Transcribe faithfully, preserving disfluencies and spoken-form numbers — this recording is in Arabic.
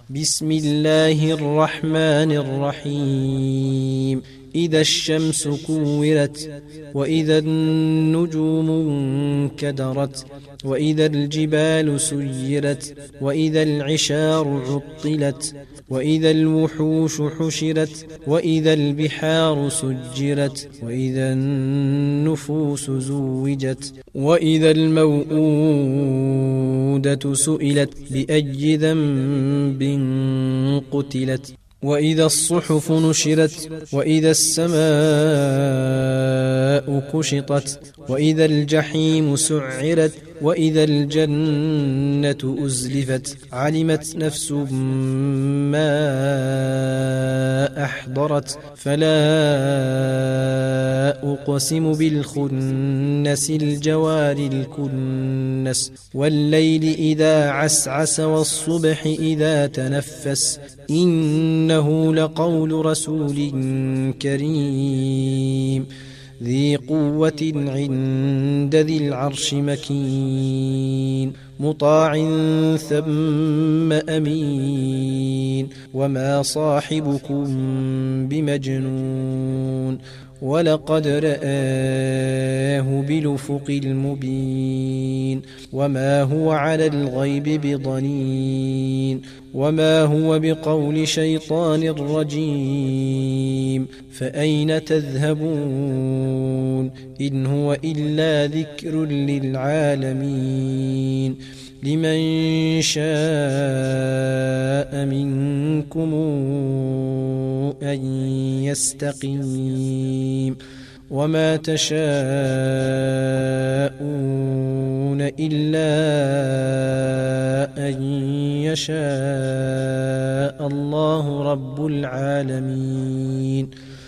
بسم الله الرحمن الرحيم. إذا الشمس كورت، وإذا النجوم انكدرت، وإذا الجبال سيرت، وإذا العشار عطلت، وإذا الوحوش حشرت، وإذا البحار سجرت، وإذا النفوس زوجت، وإذا الموءودة سئلت بأي ذنب قتلت، وإذا الصحف نشرت، وإذا السماء كشطت، وإذا الجحيم سعرت، وإذا الجنة أزلفت. علمت نفس ما أحضرت. فلا أقسم بالخنس الجوار الكنس، والليل إذا عسعس، والصبح إذا تنفس. إنه لقول رسول كريم ذي قوة عند ذي العرش مكين، مطاع ثم أمين. وما صاحبكم بمجنون، ولقد رآه بالأفق المبين. وما هو على الغيب بضنين، وما هو بقول شيطان رجيم. فأين تذهبون؟ إن هو إلا ذكر للعالمين. لمن شاء منكم أن يستقيم. وما تشاءون إلا أن يشاء الله رب العالمين.